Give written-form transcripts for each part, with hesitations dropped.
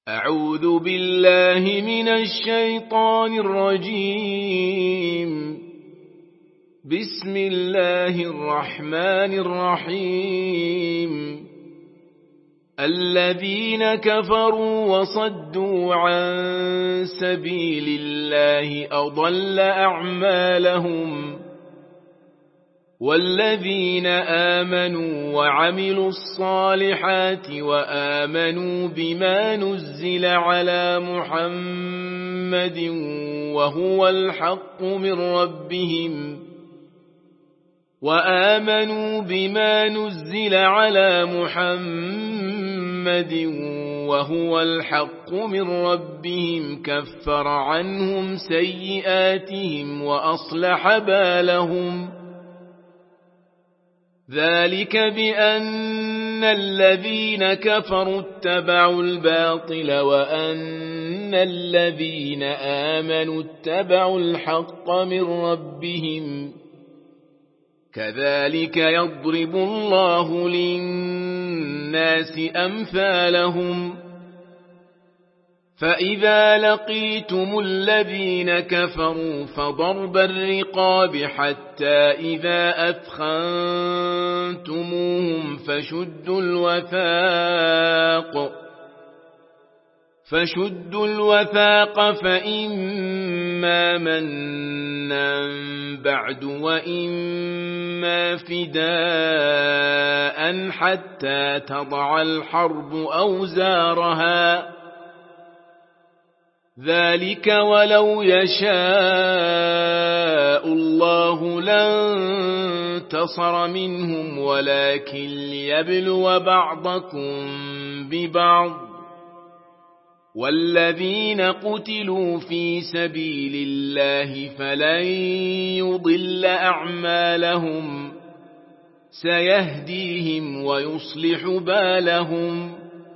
أعوذ بالله من الشيطان الرجيم. بسم الله الرحمن الرحيم. الذين كفروا وصدوا عن سبيل الله أضل أعمالهم، والذين آمنوا وعملوا الصالحات وآمنوا بما نزل على محمد وهو الحق من ربهم كفر عنهم سيئاتهم وأصلح بالهم. ذلك بأن الذين كفروا اتبعوا الباطل وأن الذين آمنوا اتبعوا الحق من ربهم. كذلك يضرب الله للناس أمثالهم. فإذا لقيتم الذين كفروا فضرب الرقاب حتى إذا أثخنتموهم فشدوا الوثاق فإما منا بعد وإما فداء حتى تضع الحرب أوزارها. ذلك ولو يشاء الله لانتصر منهم ولكن ليبلو بعضكم ببعض. والذين قتلوا في سبيل الله فلن يضل أعمالهم، سيهديهم ويصلح بالهم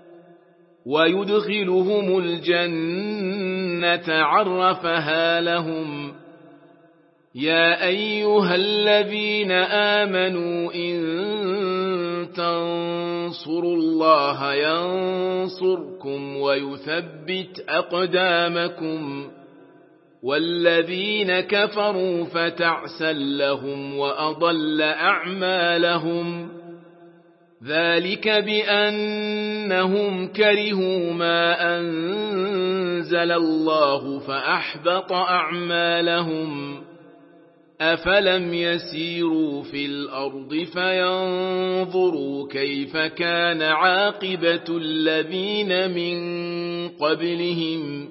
ويدخلهم الجنة عرفها لهم. يا أيها الذين آمنوا إن تنصروا الله ينصركم ويثبت أقدامكم. والذين كفروا فتعسا لهم وأضل أعمالهم. ذلك بأنهم كرهوا ما أنزل الله فأحبط أعمالهم. أفلم يسيروا في الأرض فينظروا كيف كان عاقبة الذين من قبلهم.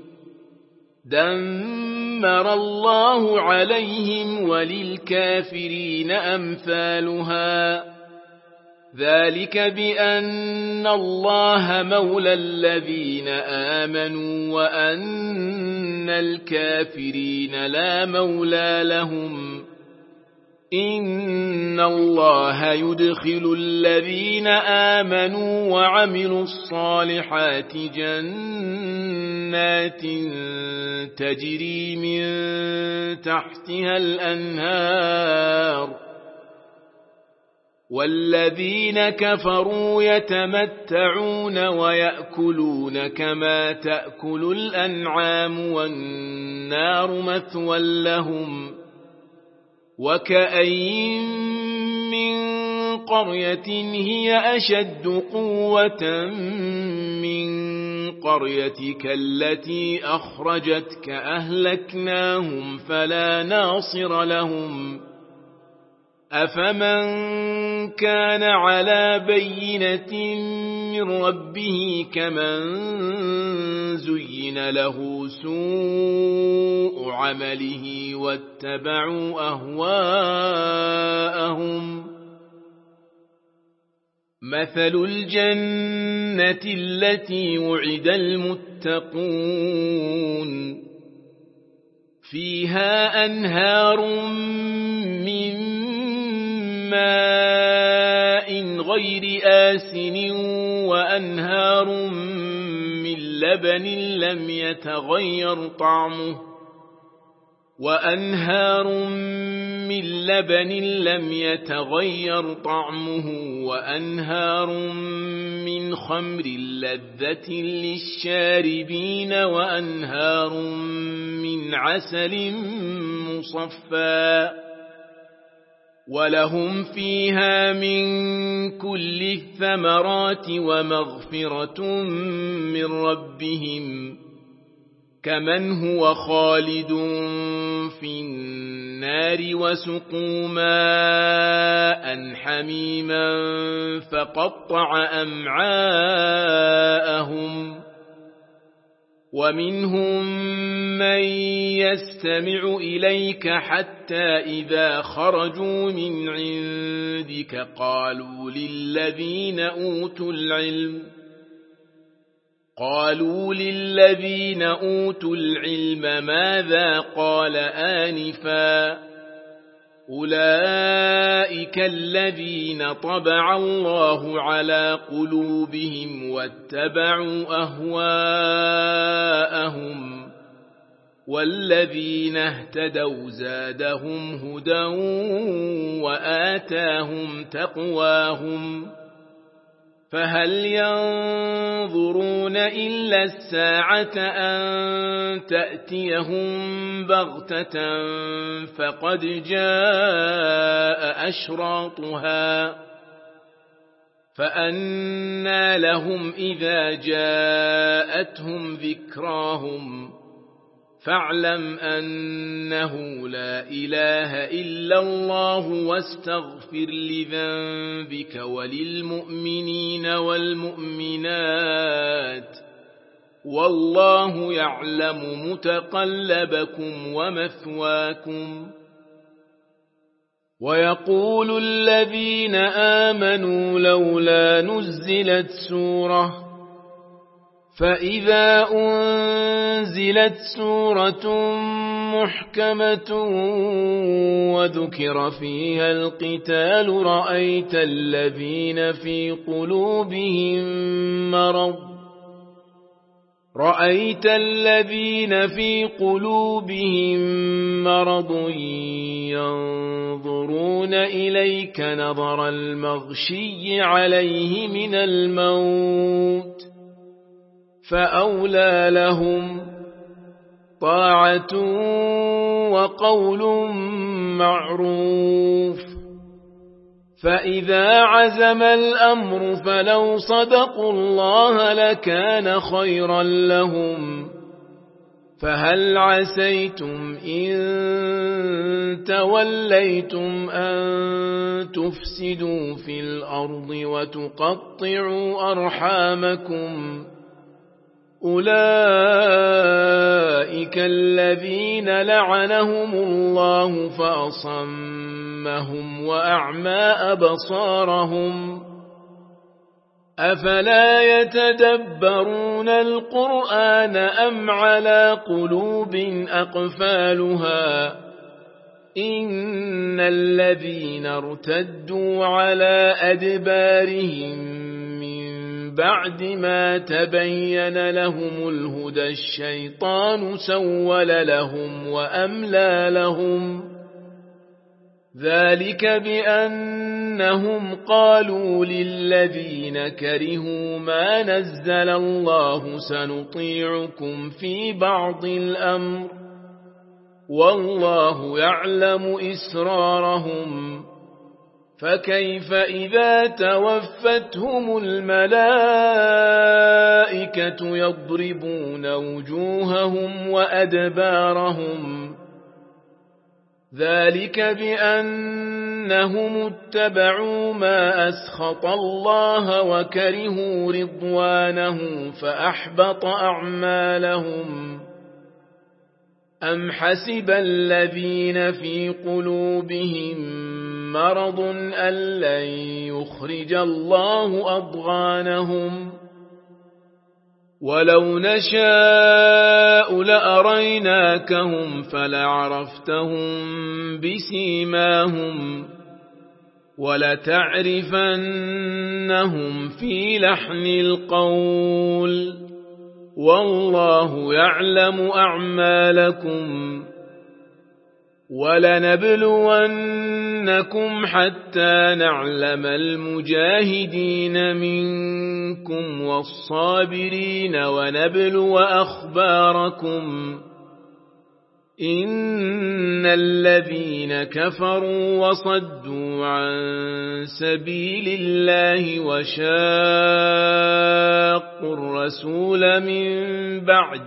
دمر الله عليهم وللكافرين أمثالها. ذلك بأن الله مولى الذين آمنوا وأن الكافرين لا مولى لهم. إن الله يدخل الذين آمنوا وعملوا الصالحات جنات تجري من تحتها الأنهار. والذين كفروا يتمتعون ويأكلون كما تأكل الأنعام والنار مثوى لهم. وكأين من قرية هي أشد قوة من قريتك التي أخرجتك أهلكناهم فلا ناصر لهم. أفمن كان على بينة من ربه كمن زين له سوء عمله واتبعوا أهواءهم. مثل الجنة التي وعد المتقون فيها أنهار من ماء غير آسن وأنهار من لبن لم يتغير طعمه وأنهار من لبن لم يتغير طعمه وأنهار من خمر لذة للشاربين وأنهار من عسل مصفى ولهم فيها من كل الثمرات ومغفرة من ربهم كمن هو خالد في النار وسقوا ماء حميما فقطع أمعاءهم ومنهم من يستمع إليك حتى إذا خرجوا من عندك قالوا للذين أوتوا العلم ماذا قال آنفا أولئك الذين طبع الله على قلوبهم واتبعوا أهواءهم والذين اهتدوا زادهم هدى وآتاهم تقواهم فهل ينظرون إلا الساعة أن تأتيهم بغتة فقد جاء أشراطها فأنى لهم إذا جاءتهم ذكراهم فاعلم أنه لا إله إلا الله واستغفر لذنبك وللمؤمنين والمؤمنات والله يعلم متقلبكم ومثواكم ويقول الذين آمنوا لولا نزلت سورة فإذا أنزلت سورة محكمة وذكر فيها القتال رأيت الذين في قلوبهم مرض ينظرون إليك نظر المغشي عليه من الموت فأولى لهم طاعة وقول معروف فإذا عزم الأمر فلو صدقوا الله لكان خيرا لهم فهل عسيتم إن توليتم أن تفسدوا في الأرض وتقطعوا أرحامكم أولئك الذين لعنهم الله فأصمهم وأعمى أبصارهم أفلا يتدبرون القرآن أم على قلوب أقفالها إن الذين ارتدوا على أدبارهم بعد ما تبين لهم الهدى الشيطان سول لهم وأملى لهم ذلك بأنهم قالوا للذين كرهوا ما نزل الله سنطيعكم في بعض الأمر والله يعلم إسرارهم فكيف إذا توفتهم الملائكة يضربون وجوههم وأدبارهم ذلك بأنهم اتبعوا ما أسخط الله وكرهوا رضوانه فأحبط أعمالهم أم حسب الذين في قلوبهم مرض أن لن يخرج الله أضغانهم ولو نشاء لأريناكهم فلعرفتهم بسيماهم ولتعرفنهم في لحن القول والله يعلم أعمالكم ولنبلونكم حتى نعلم المجاهدين منكم والصابرين ونبلو أخباركم إن الذين كفروا وصدوا عن سبيل الله وشاقوا الرسول من بعد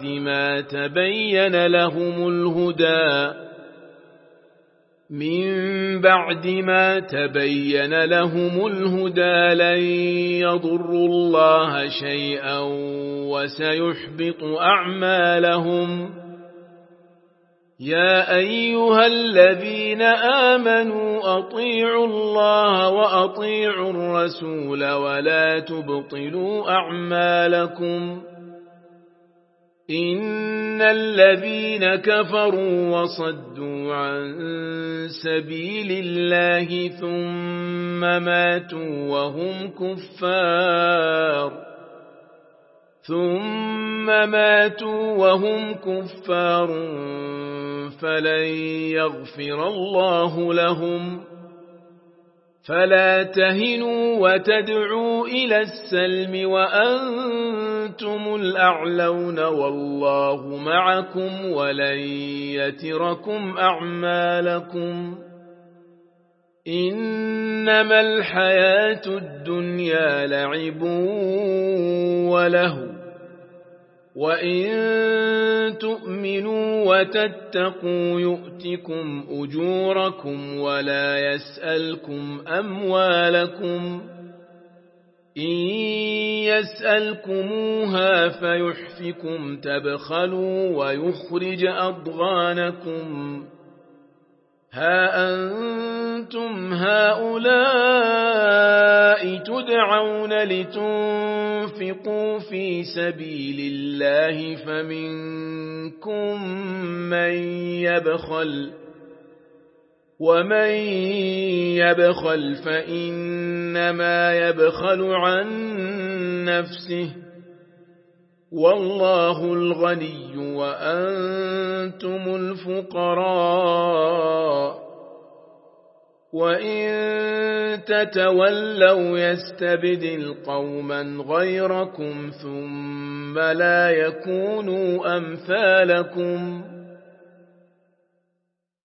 ما تبين لهم الهدى لن يضروا الله شيئا وسيحبط أعمالهم يا أيها الذين آمنوا أطيعوا الله وأطيعوا الرسول ولا تبطلوا أعمالكم إن الذين كفروا وصدوا عن سبيل الله ثم ماتوا وهم كفار فلن يغفر الله لهم فلا تهنوا وتدعوا إلى السلم وأنتم الأعلون والله معكم ولن يتركم أعمالكم إنما الحياة الدنيا لعب وله وإن تؤمنوا وتتقوا يؤتكم أجوركم ولا يسألكم أموالكم إن يسألكموها فيحفكم تبخلوا ويخرج أضغانكم ها أنتم هؤلاء تدعون لتنفقوا في سبيل الله فمنكم من يبخل ومن يبخل فإنما يبخل عن نفسه والله الغني وأنتم الفقراء وإن تتولوا يستبدل قوما غيركم ثم لا يكونوا أمثالكم